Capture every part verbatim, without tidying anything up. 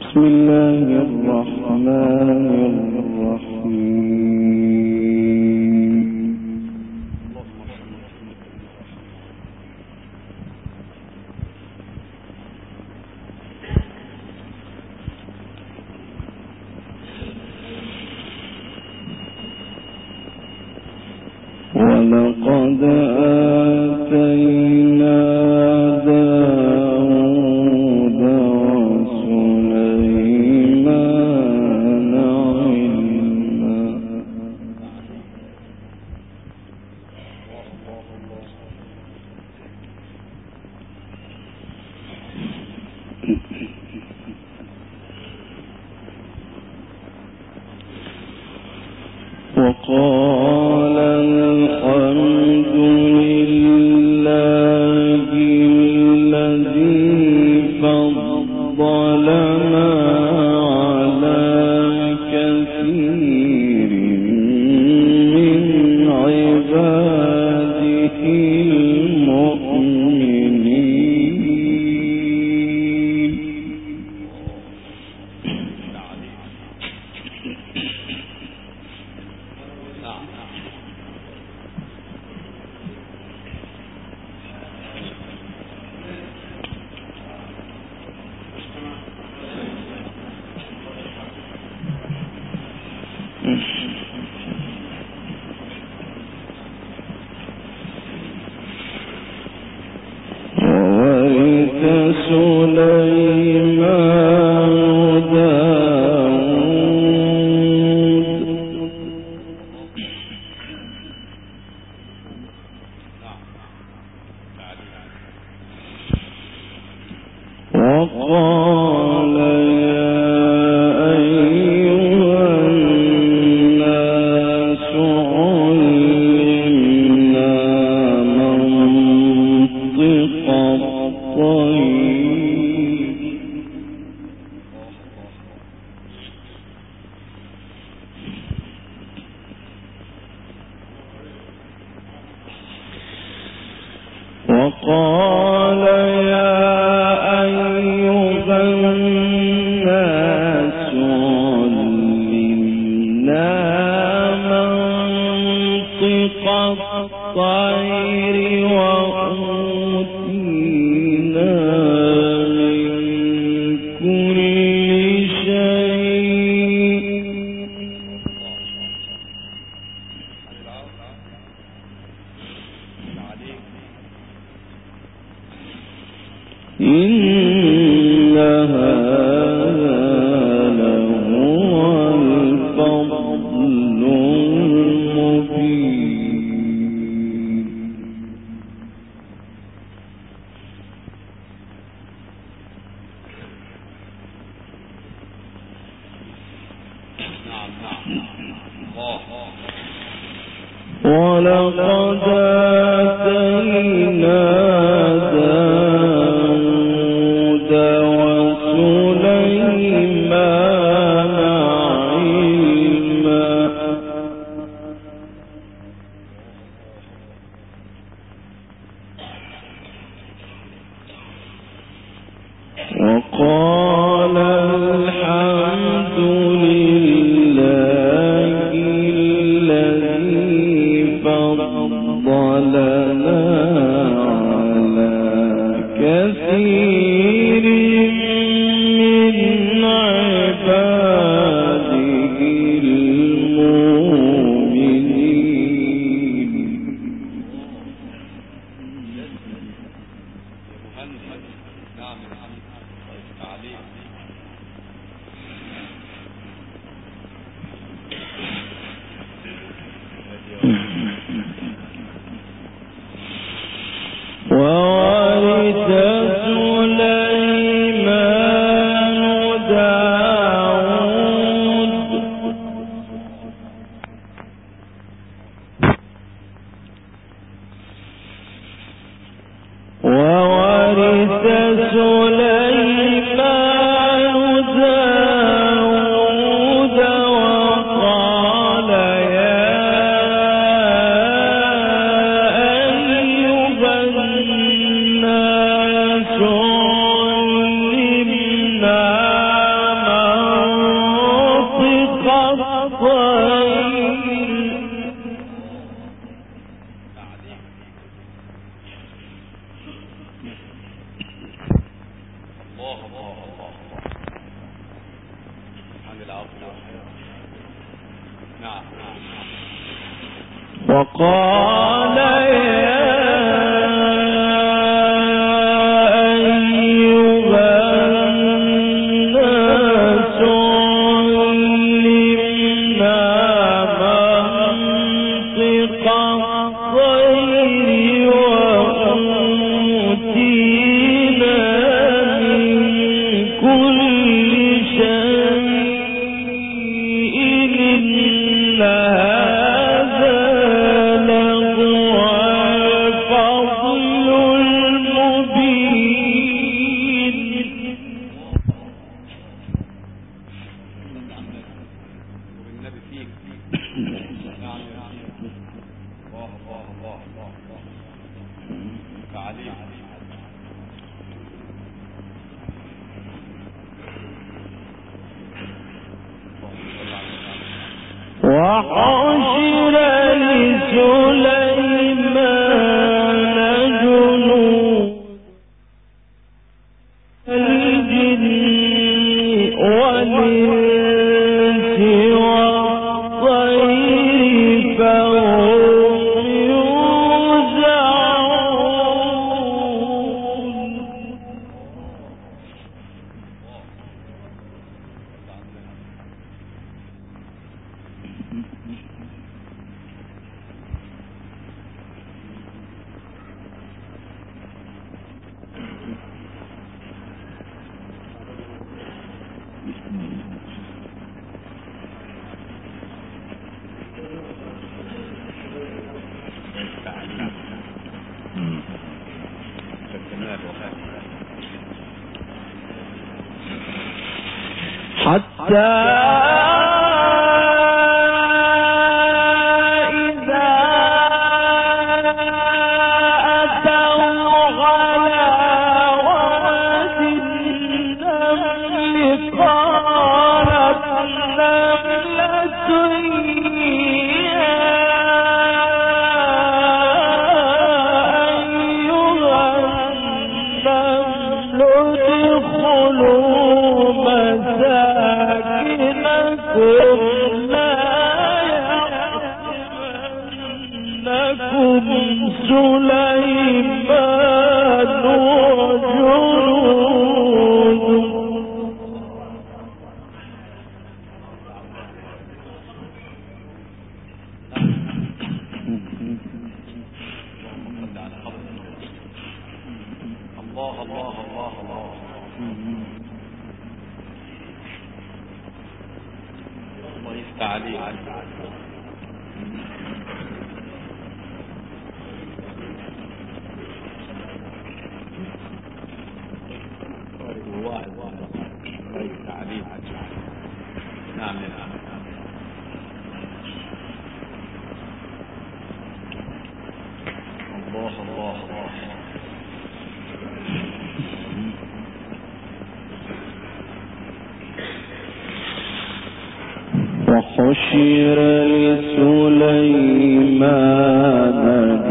بسم الله الرحمن الرحيم. ولقد آتينا داود وسليمان علما. وقال الحمد لله الذي فضلنا على كثير من عباده المؤمنين. وورث سليمان داود وقال يا أيها الناس علمنا منطق الطير وقال يا أيها الناس علمنا منطق الطير وأوتينا من كل شيء إن هذا لهو الفضل المبين. ولقد آتينا داود وسليمان علما. وقال الحمد لله الذي فضلنا على كثير من عباده وقال يا وحشر لسليمان جنود الجن والإنس والطير فهم يوزعون. حتى إذا أتوا على واد النمل قالت نملة يا أيها النمل ادخلوا مساكنكم لا يحطمنكم سليمان وجنوده. الله الله الله الله الله يفتح عليك. واحد الله يفتح عليك. نعم نعم. الله الله الله وحشر لسليمان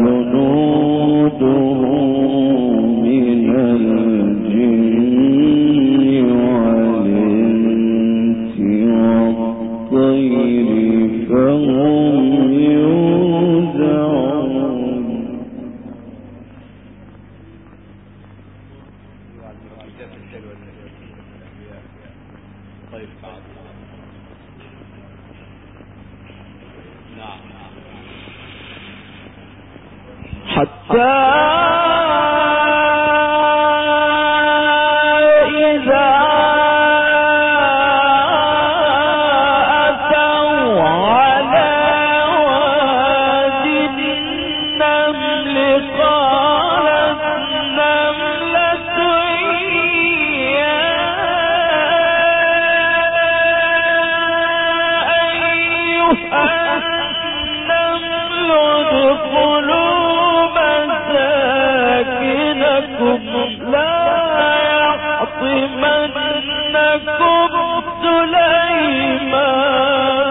جنوده من الجن والإنس والطير فهم يوزعون. حتى إذا أتوا على واد النمل قالت نملة يا أيها النمل ادخلوا مساكنكم لا يحطمنكم سليمان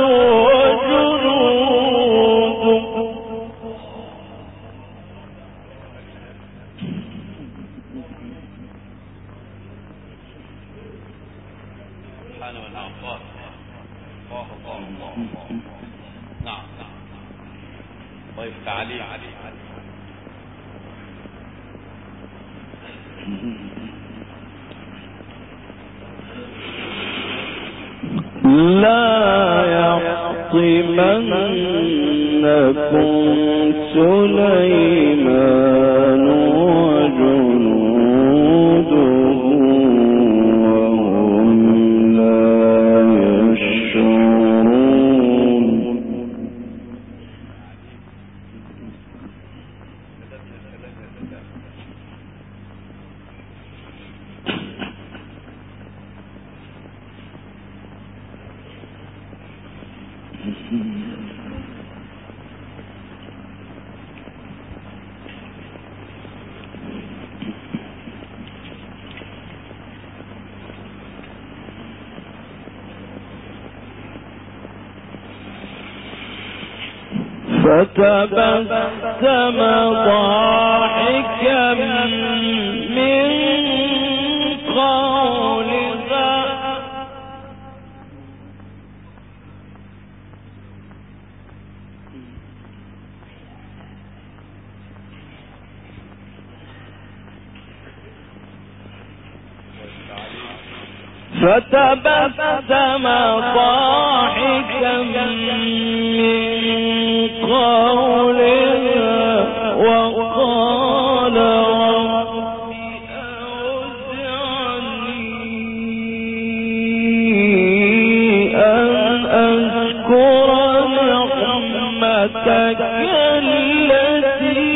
وجنوده. سبحانه وتعالى. الله الله الله نعم. طيب تعليق. لا يحطمنكم سليمان وجنوده وهم لا يشعرون. فتبسم ضاحكا من قولها فتبسم ضاحكا من قولها وقال رب أوزعني أن أشكر نعمتك التي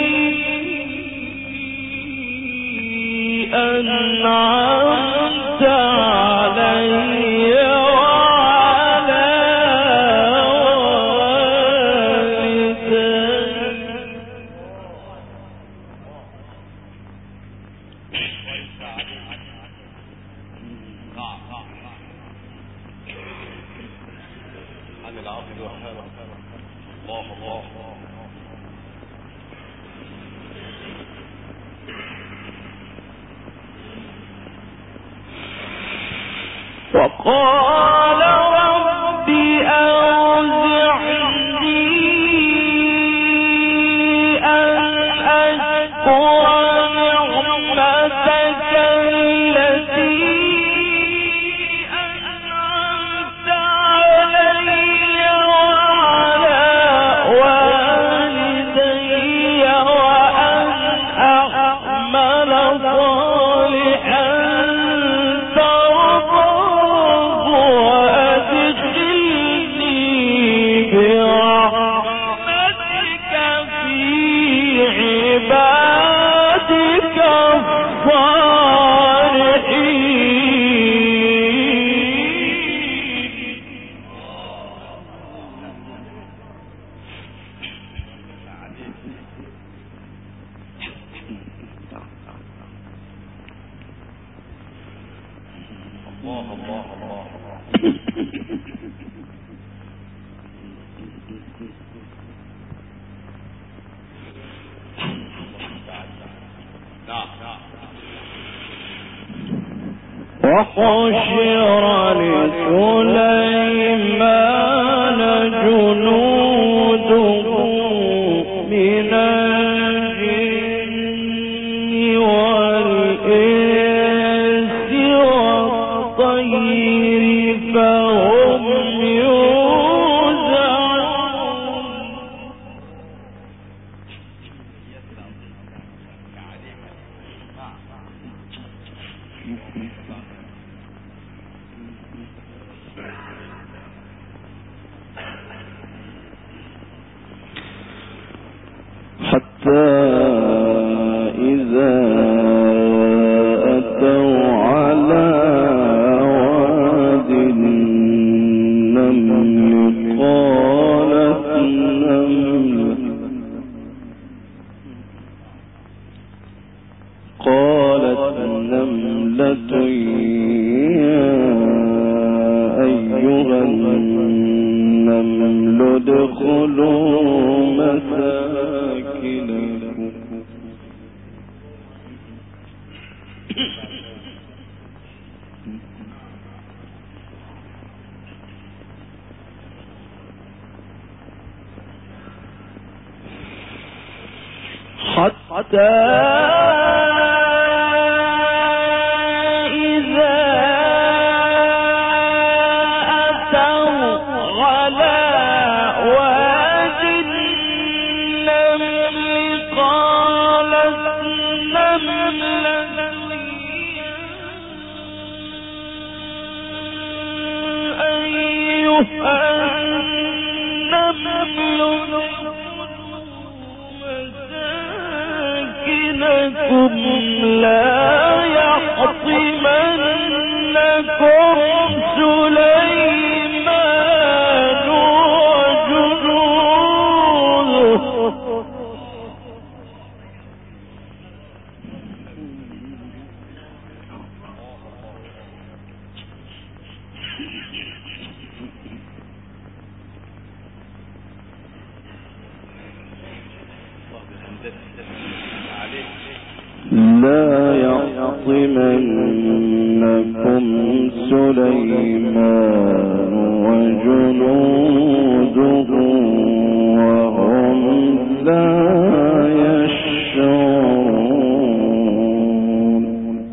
أنعمت علي وعلى وقال رب أوزعني أن أشكر نعمتك التي أنعمت علي وعلى والدي وأن أعمل صالحا وحشر لسليمان جنوده من الجن والإنس والطير فهم يوزعون. حتى إذا أتوا على واد النمل قالت نملة قالت نملة يا أيها النمل ادخلوا مساكنكم حتى لا يحطمنكم سليمان وجنوده لا يحطمنكم سليمان وجنوده وهم لا يشعرون.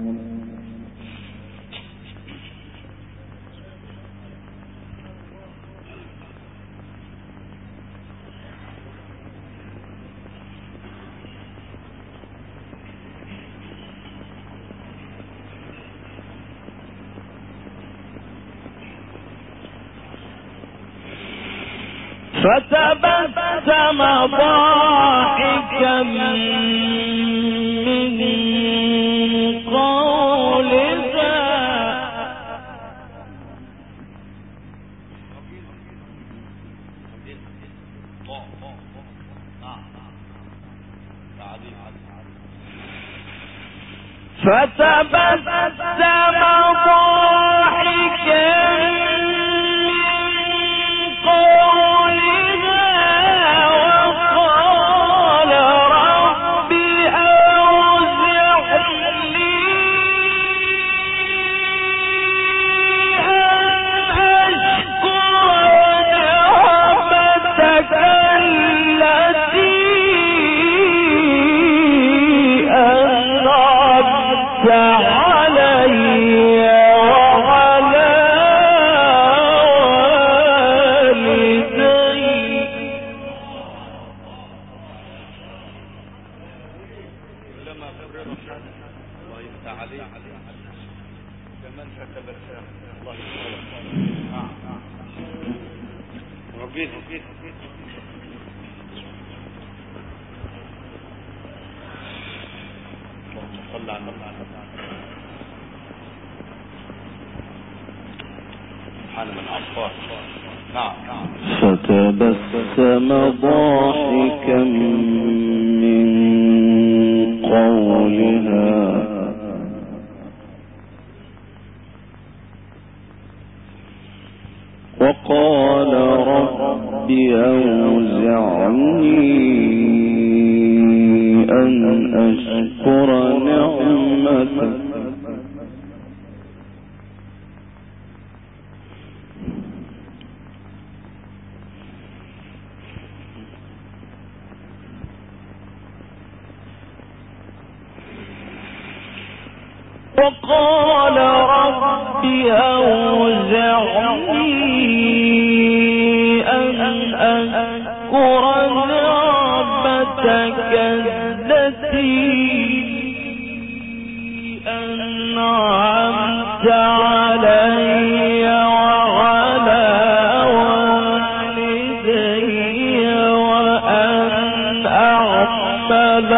فتبسم ضاحكا من قولها فتبسم ضاحكا فتبسم ضاحكا من قولها وقال رب أوزعني أن أشكر نعمتك وقال رب أوزعني أن أذكر نعمتك التي أنعمت علي وعلى والدي وأن أعمل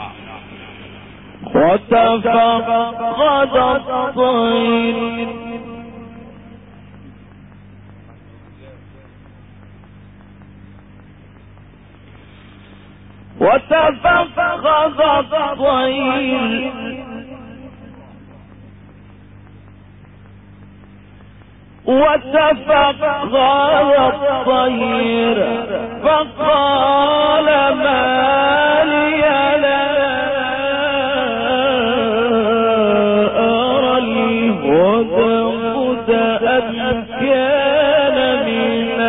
وتفقد الطير وتفقد الطير وتفقد الطير فقال ما لي لا أرى الهدهد أم كان من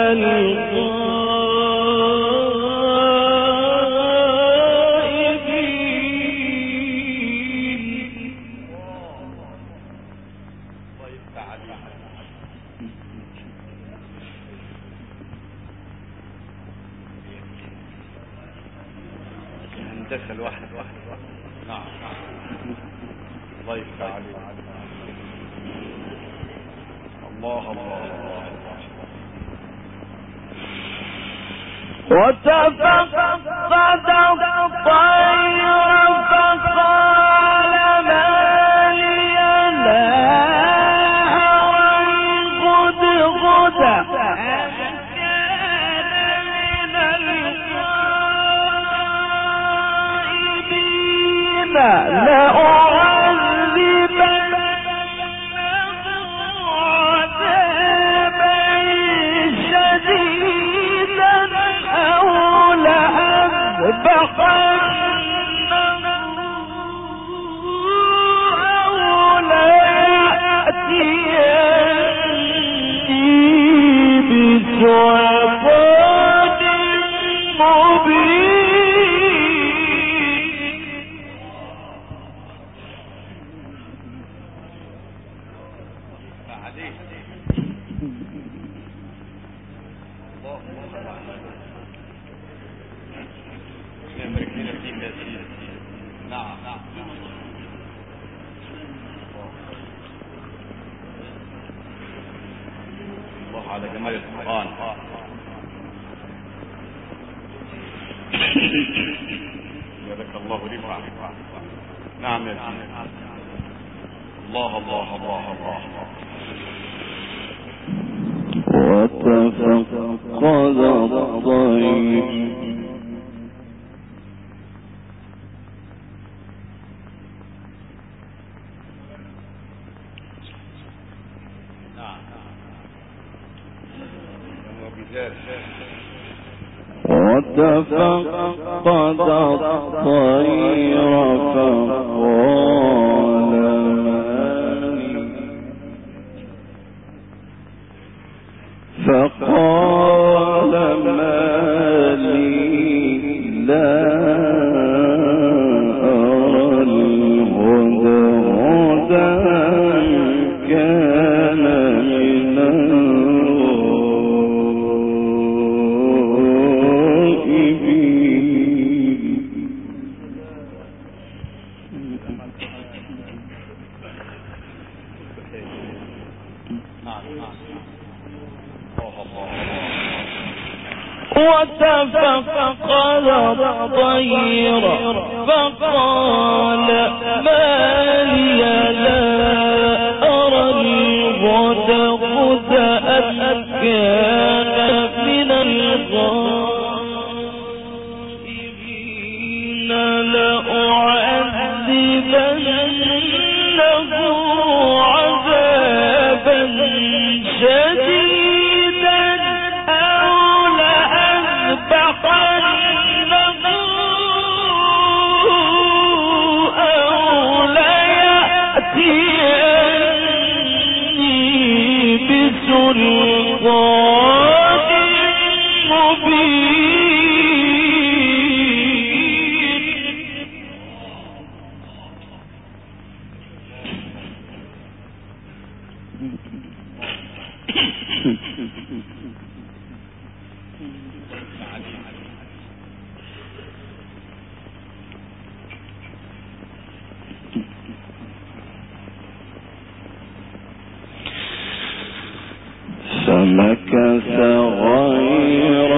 الغائبين. دخل واحد واحد نعم الله يفتح عليك. الله الله الله. وتفقد الطير فقال ما لي لا أرى الهدهد أم كان من الغائبين لأعذبنه عذابا شديدا أو لأذبحنه أو ليأتيني بسلطان مبين. الله على جمال القرآن. جزاك الله رفعة. نعم يا سيدي. الله الله الله الله. وتفقد الطير وتفقد الطير فقال فقال ما لي لا أرى الهدهد كان من وتفقد الطير فقال ما لي لا أرى الهدهد أم كان من الغائبين لأعذبنه عذابا شديدا أو لأذبحنه أو ليأتيني بسلطان مبين. فمكث غير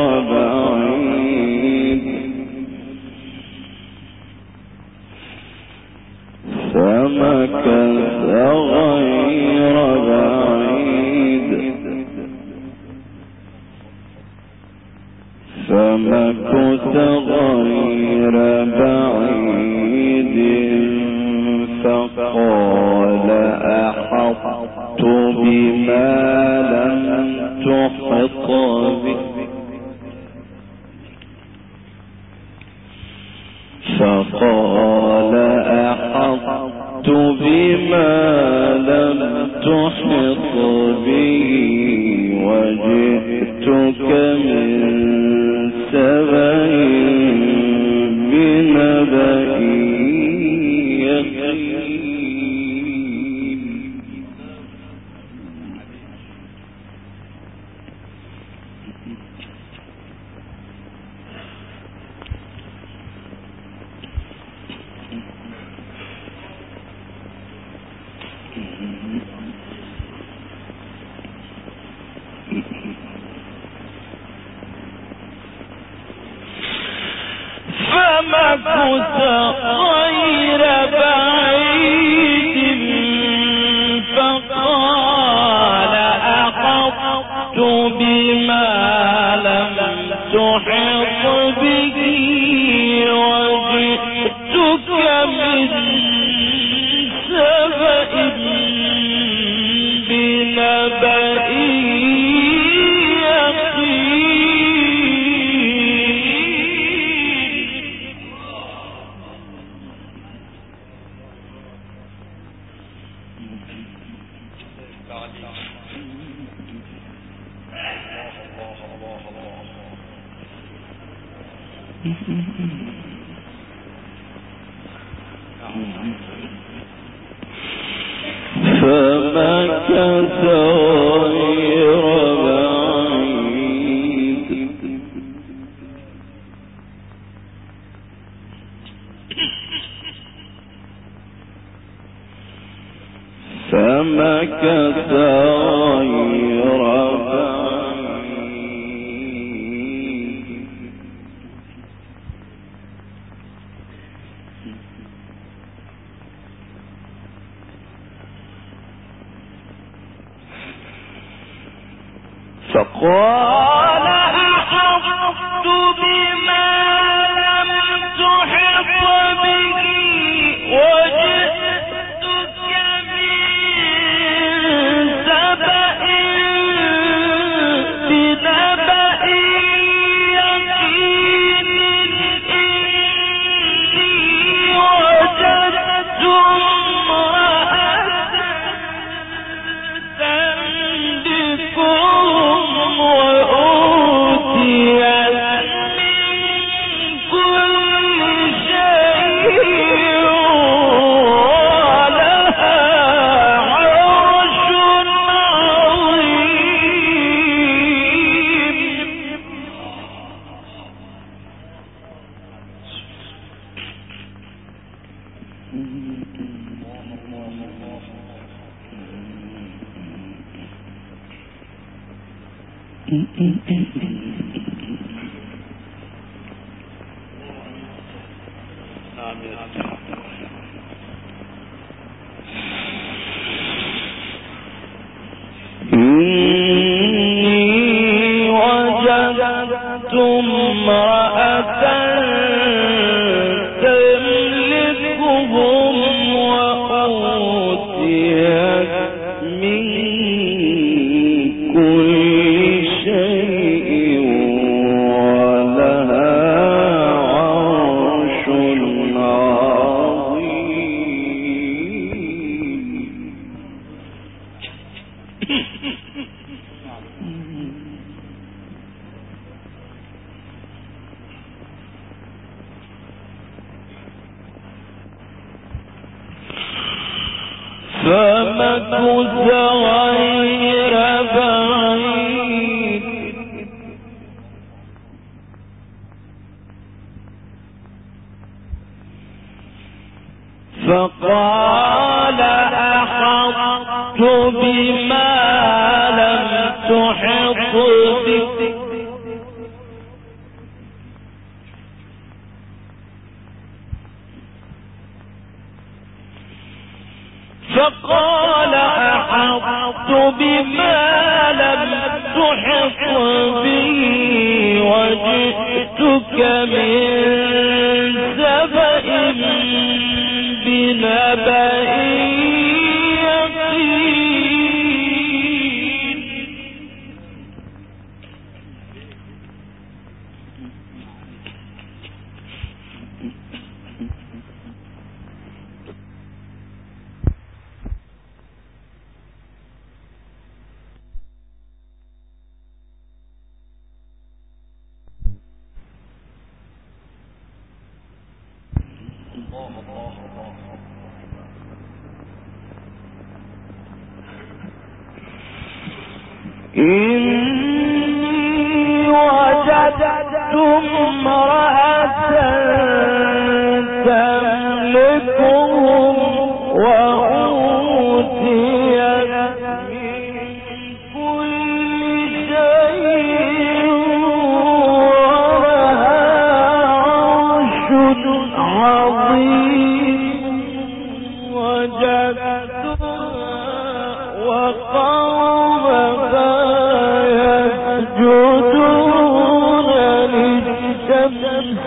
بعيد فمكث غير بعيد فمكث غير بعيد فقال أحطت بما لم تحط به فقال أحطت بما لم تحط به وجئتك من سبأ بنبأ يقين. فمكث غير بعيد فقال أحطت بما لم تحط به وجئتك من سبأ بنبأ فمكث غير بعيد فمكث غير بعيد فقال أحطت بما لم تحط به وجئتك من سبأ بنبأ يقين إني وجدت امرأة تملكهم وأوتيت من كل شيء ولها عرش إني وجدت امرأة تملكهم وأوتيت من كل شيء ولها عرش عظيم. فمكث غير بعيد فقال أحطت بما لم تحط به فقال أحطت بما لم تحط به وجئتك إني وجدت امرأة تملكهم وأوتيت من كل شيء ولها عرش عظيم وجدتها وقومها يسجدون للشمس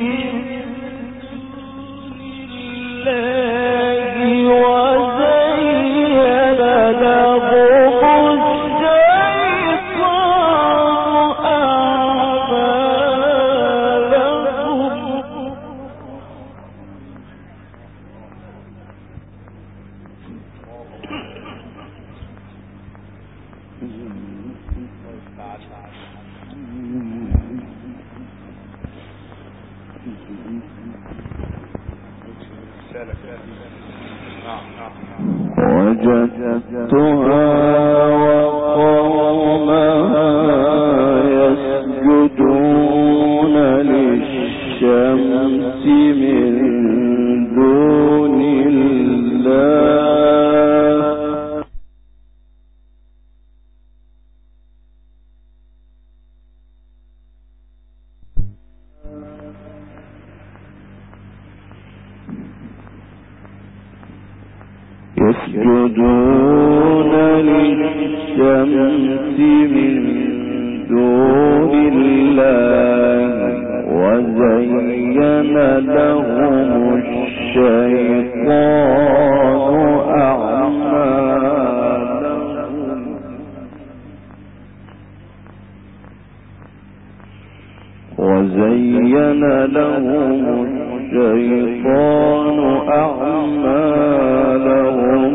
وجدتها وقومها يسجدون للشمس من دون الله يسجدون للشمس من دون الله وزين لهم الشيطان أعمالهم وزين لهم الشيطان أعمالهم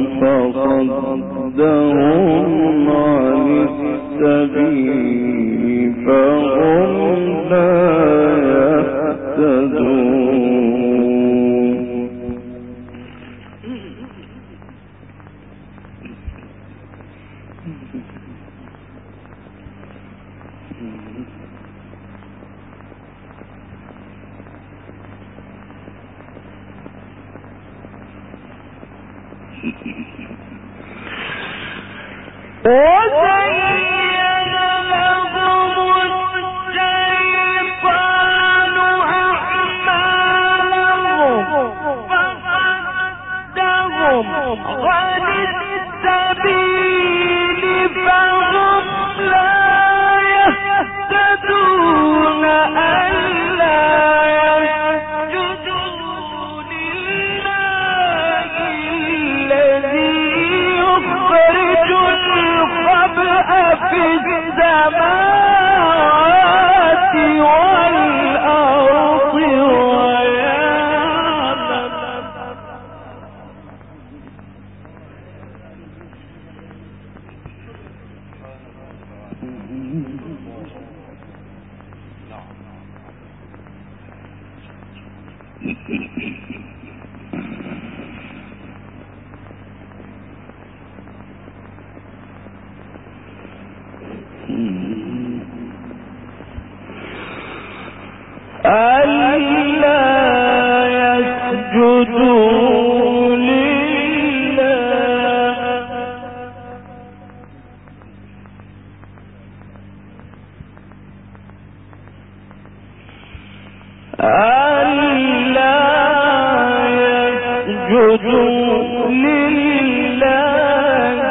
فصدهم عن السبيل فهم لا يهتدون وزين لهم الشيطان أعمالهم فصدهم عن السبيل فهم لا يهتدون ألا يسجدوا لله الذي يخرج الخبأ في السماوات والأرض ويعلم ألا يسجدوا لله ألا يسجدوا لله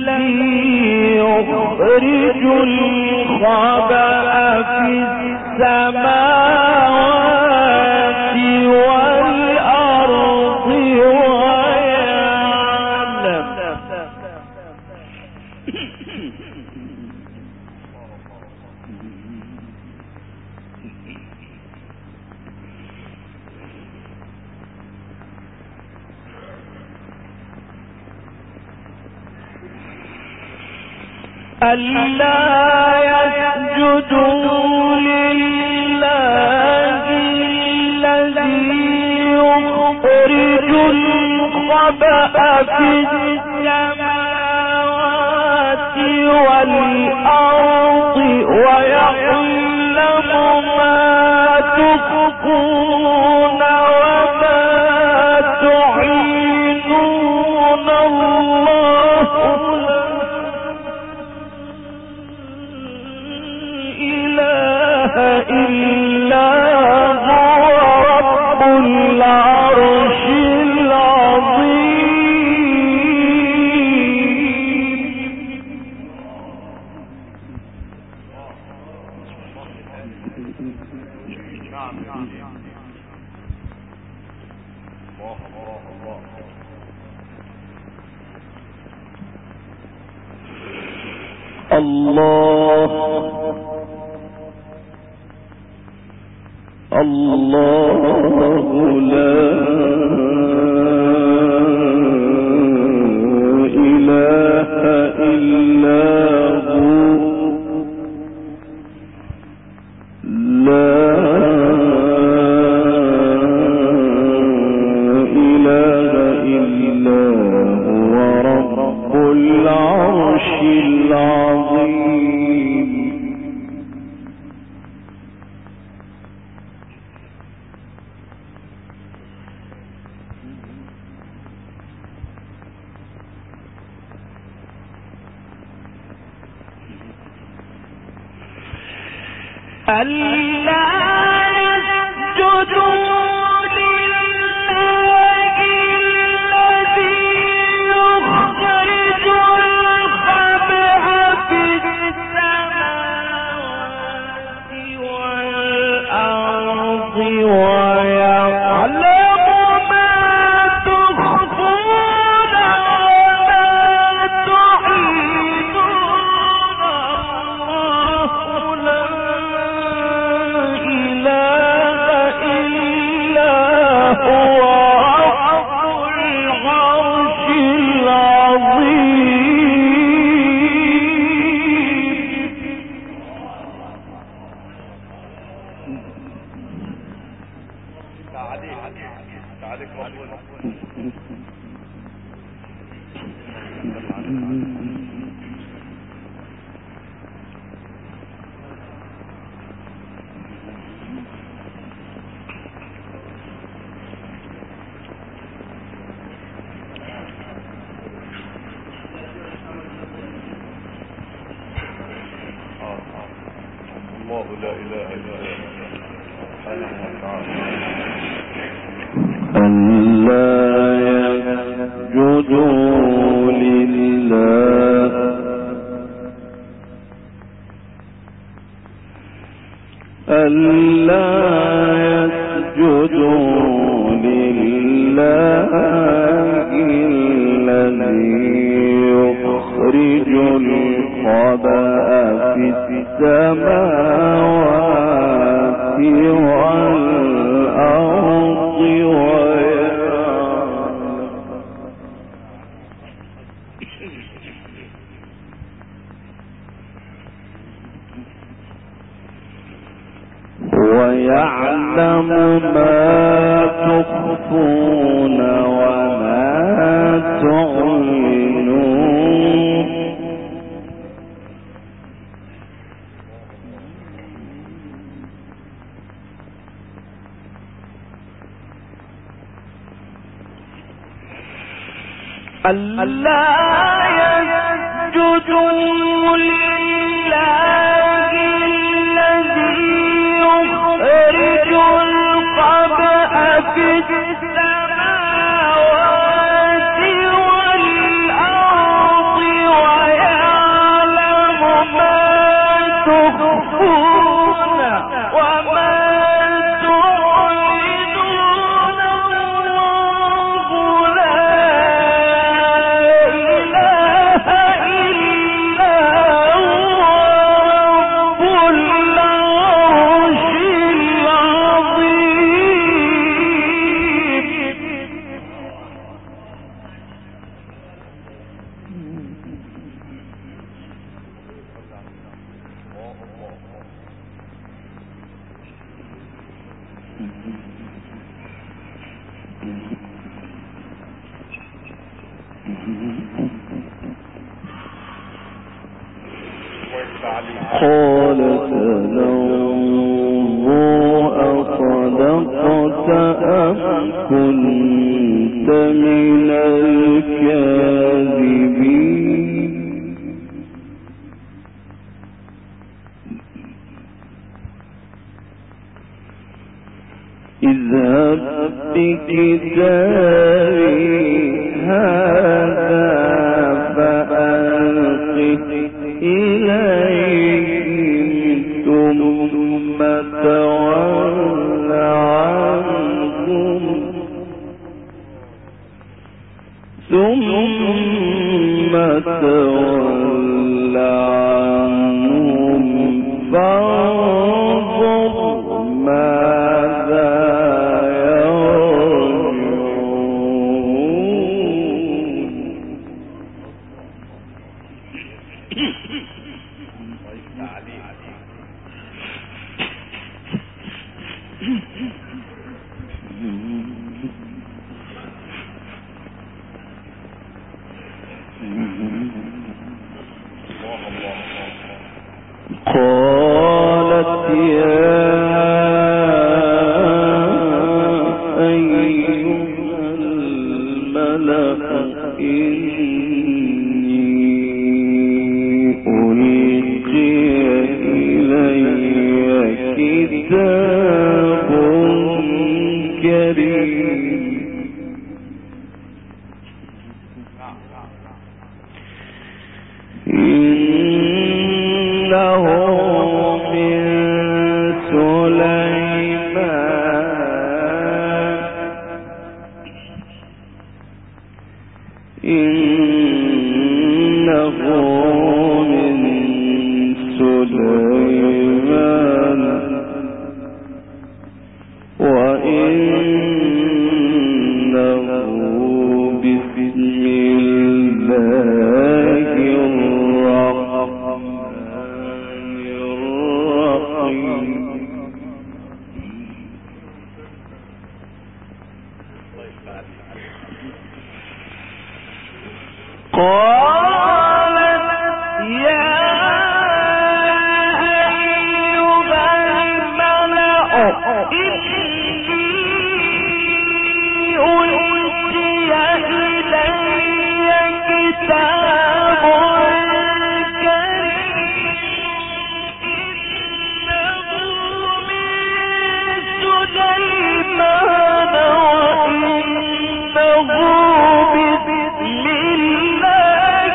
الذي يخرج الخبأ في السماوات ألا يسجدوا لله الذي يخرج الخبأ في السماوات والأرض ويعلم ما تخفون وما تعلنون الله لا إله إلا هو رب العرش الله الله لا إله إلا هو لا إله إلا هو رب العرش العظيم ألا يسجدوا لله الذي يخرج الخبأ في السماوات والأرض ويعلم ما تخفون وما تعلنون الله لا إله إلا هو رب العرش العظيم تعاليك ربنا الله لا إله إلا هو سبحانه وتعالى ألا يسجدوا لله ألا يسجدوا لله الذي يخرج الخبأ في السماوات والأرض ويعلم ما تخفون وما تعلنون ألا يسجدوا لله الذي يخرج الخبأ في السماوات والأرض ويعلم ما تخفون وما تعلنون الله لا إله إلا هو رب العرش العظيم قال سننظر أصدقت أم كنت من الكاذبين اذهب بكتابي هذا فألقه إليهم ثم تول عنهم ثم تول عنهم فانظر ماذا قالت يا أيها الملأ إني ألقي إلي كتاب كريم إنه من سليمان إنه من سليمان وإنه بسم الله الرحمن الرحيم قالت يا أيها الملأ إني ألقي إلي كتاب كريم إنه من سليمان وإنه بسم الله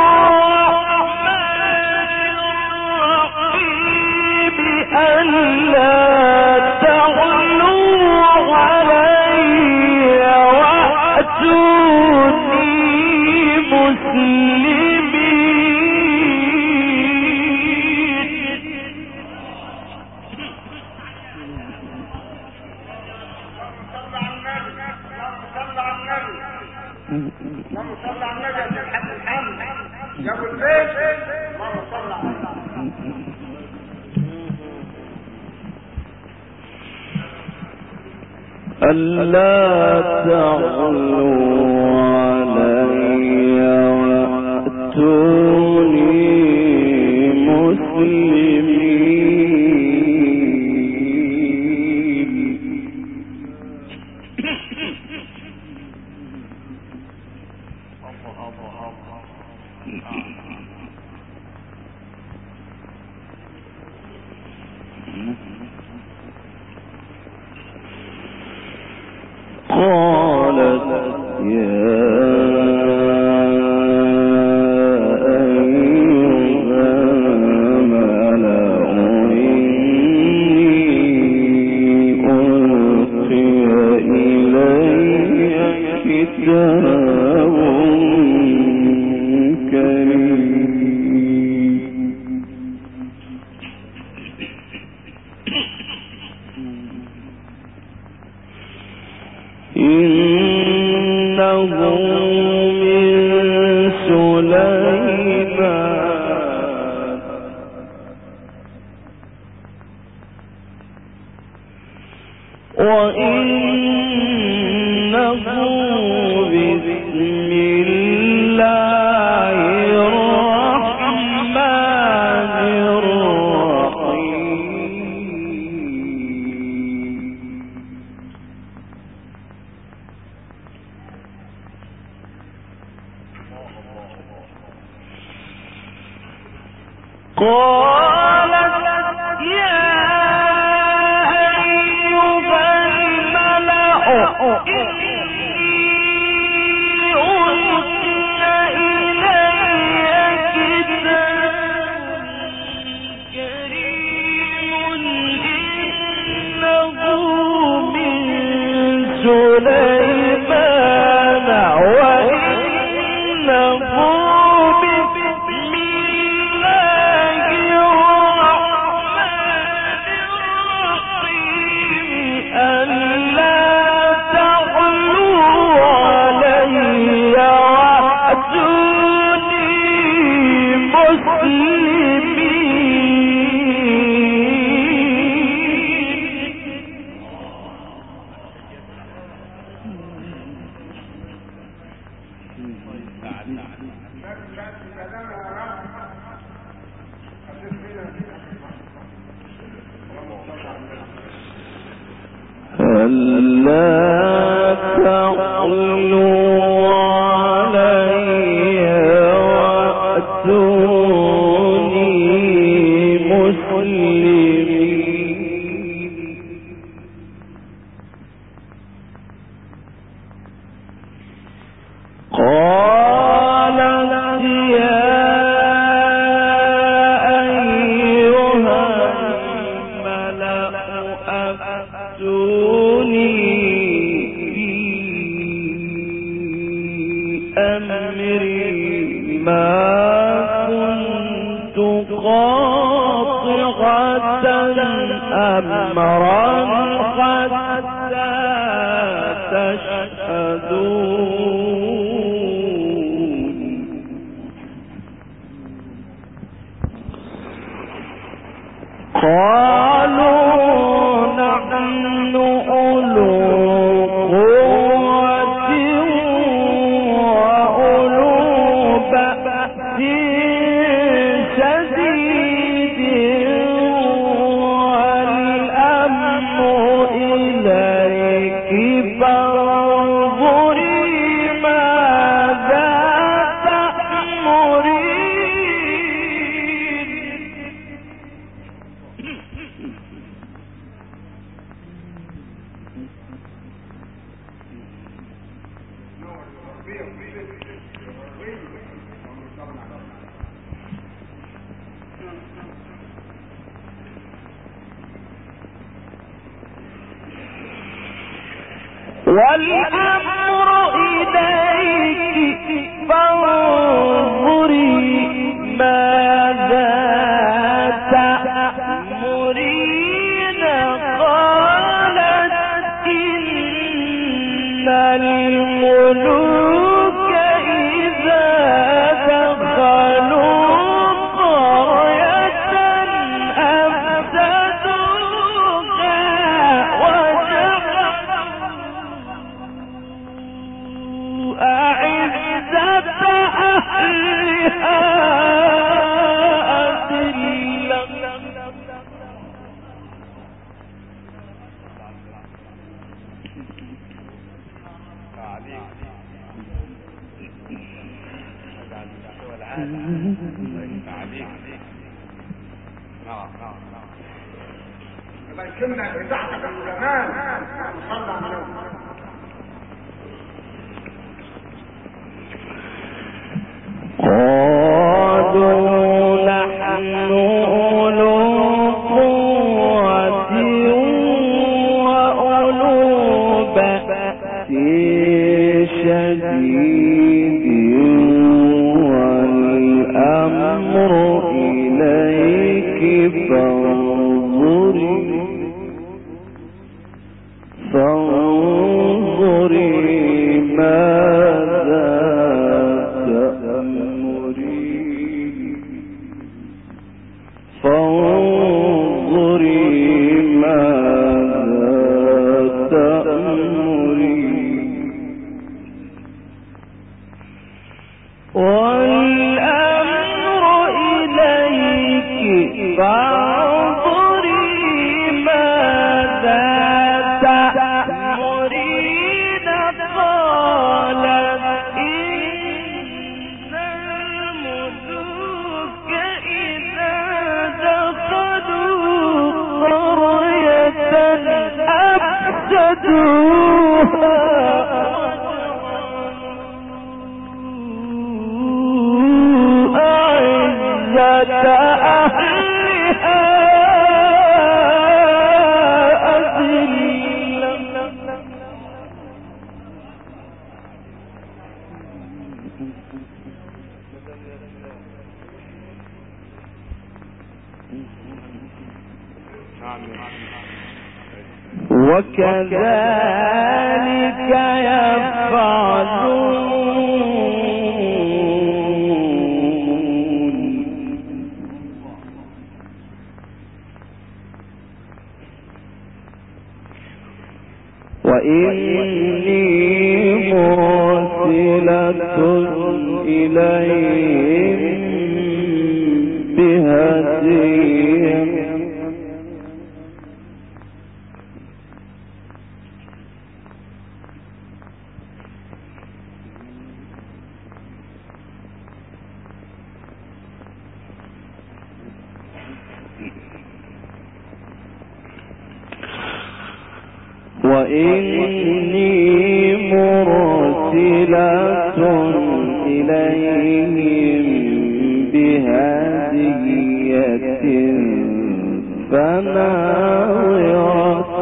الرحمن الرحيم ألا تعلوا علي وأتوني مسلمين. اللهم صل على النبي يا حبيب الحمد يا ابو البيت. اللهم صل على النبي. ألا تعلوا علي وأتوني مسلمين. قالت يا أيها الملأ إني ألقي إلي كتاب كريم إنه من سليمان وإنه بسم الله الرحمن الرحيم. قالت يا أيها الملأ إني ألقي إلي كتاب كريم إنه من سليمان وإنه ألا تعلوا علي وأتوني مسلمين. قالت يا أيها الملأ أفتوني في أمري ما كنت قاطعة أمرا حتى تشهدون. قالوا نحن أولو قوة وأولو بأس شديد والأمر إليك فانظري ماذا تأمرين. والأمر إليك فانظري ماذا تأمرين. قالت إن الملوك إذا دخلوا قرية أفسدوها وجعلوا أعزة أهلها أذلة. لكننا بتاعتك الزمان صلى عليه. قالوا نحن أولو قوة وأولو بأس شديد والأمر إليك فانظري فانظري ماذا تأمرين. فانظري ماذا تأمرين والأمر إليك فانظري ماذا تأمرين قالت إن الملوك إذا دخلوا قرية أفسدوها أهلها أذلة وكذلك يفعلون وإني مرسلة إليهم بهدية وإني مرسلة إليهم بهدية فناظرة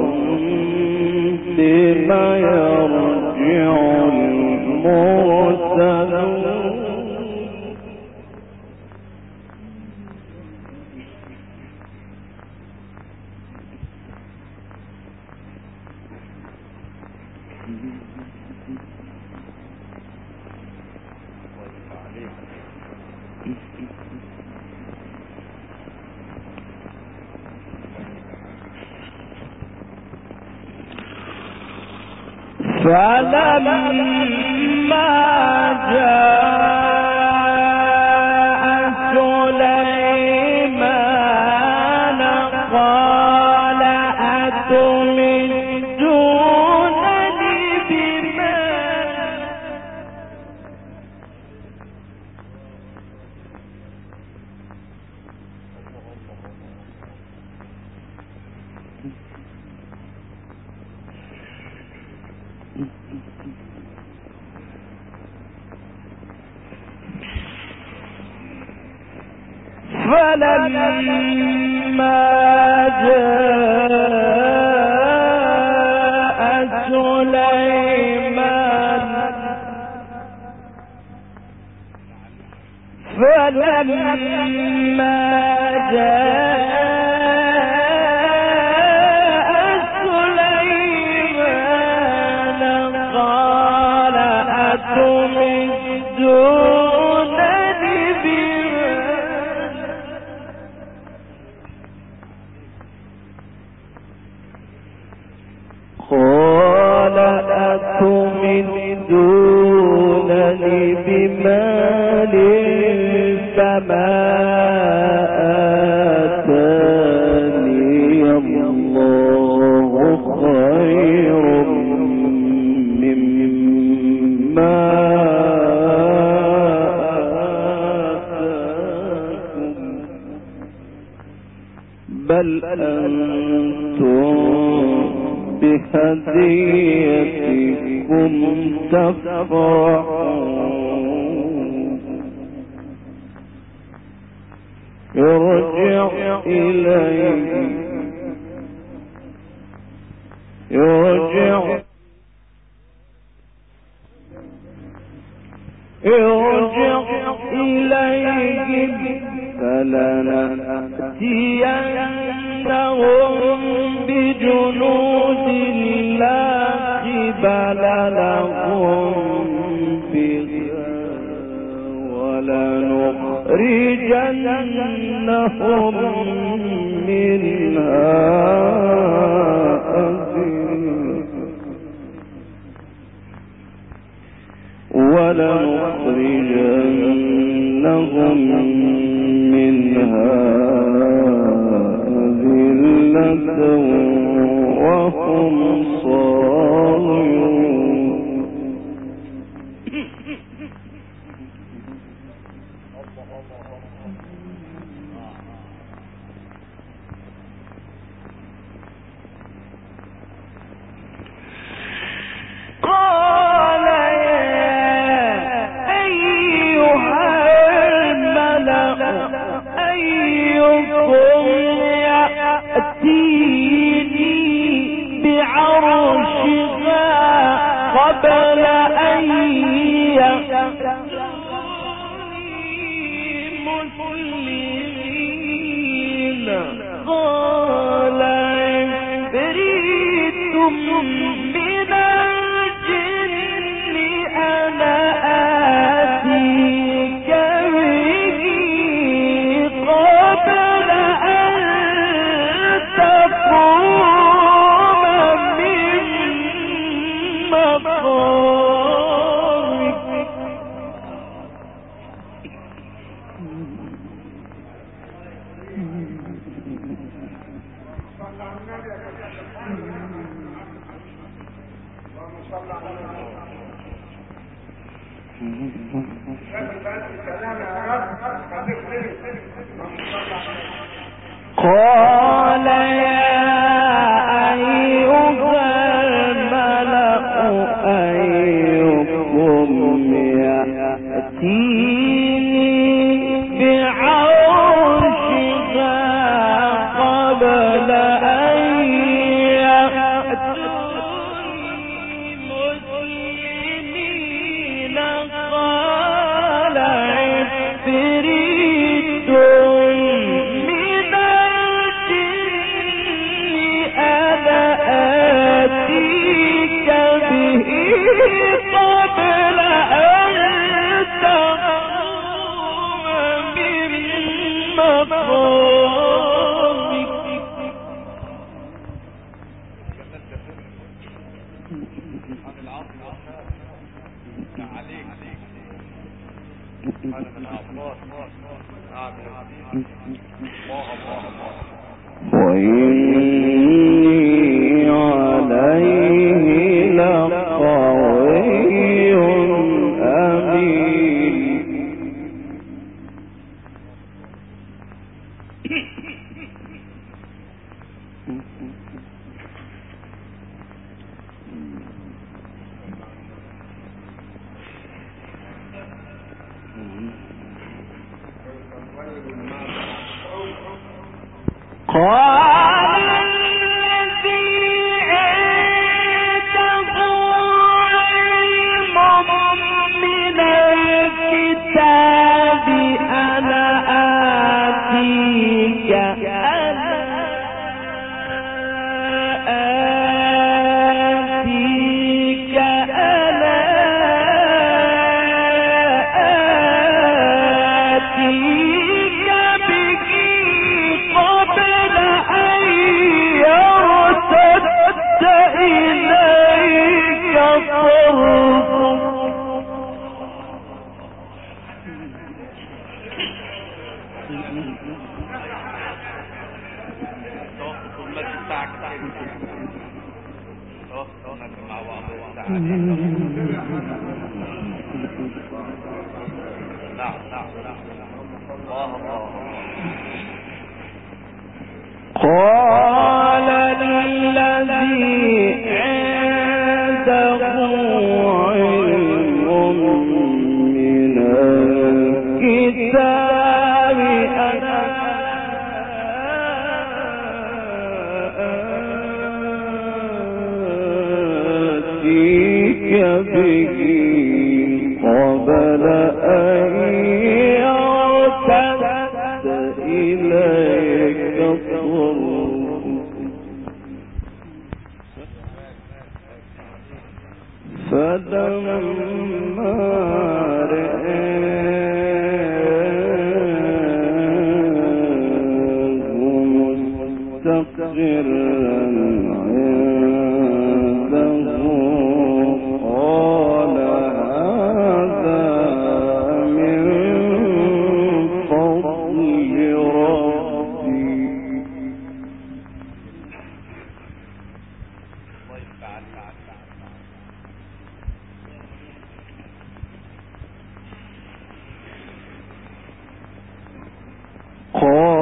بما يرجع المرسلون فلما جاء سليمان قال أتمدونني بمال فلما جاء سليمان فلما جاء سليمان قال أتمدونني بمال قال أتمدونني بمال فما آتاني الله خير مما آتاكم بل أنتم بهديتكم تفرحون ارجع إليه ارجع ارجع إليهم فلنأتينهم بجنود لا قبل لهم بها ولنخرجنهم منها أذلة ولنخرجنهم منها ذلة وهم صاغرون. قال يا أيها الملأ أيكم يأتيني بعرشها قبل أن يأتوني مسلمين. قال عفريت من الجن أنا آتيك به قبل أن تقوم من مقامك. قال يا أيها الملأ أيكم يأتيني بعرشها قبل أن يأتوني مسلمين. قال عفريت من الجن أنا آتيك به قبل أن تقوم من مقامك. وإني عليه لقوي أمين. قال الذي عنده علم من الكتاب أنا آتيك أنا آتيك أنا آتيك به قبل أن يرتد إليك طرفك. قال الذي عنده علم من الكتاب أنا آتيك به قبل أن يرتد إليك طرفك. فلما رآه مستقرا قال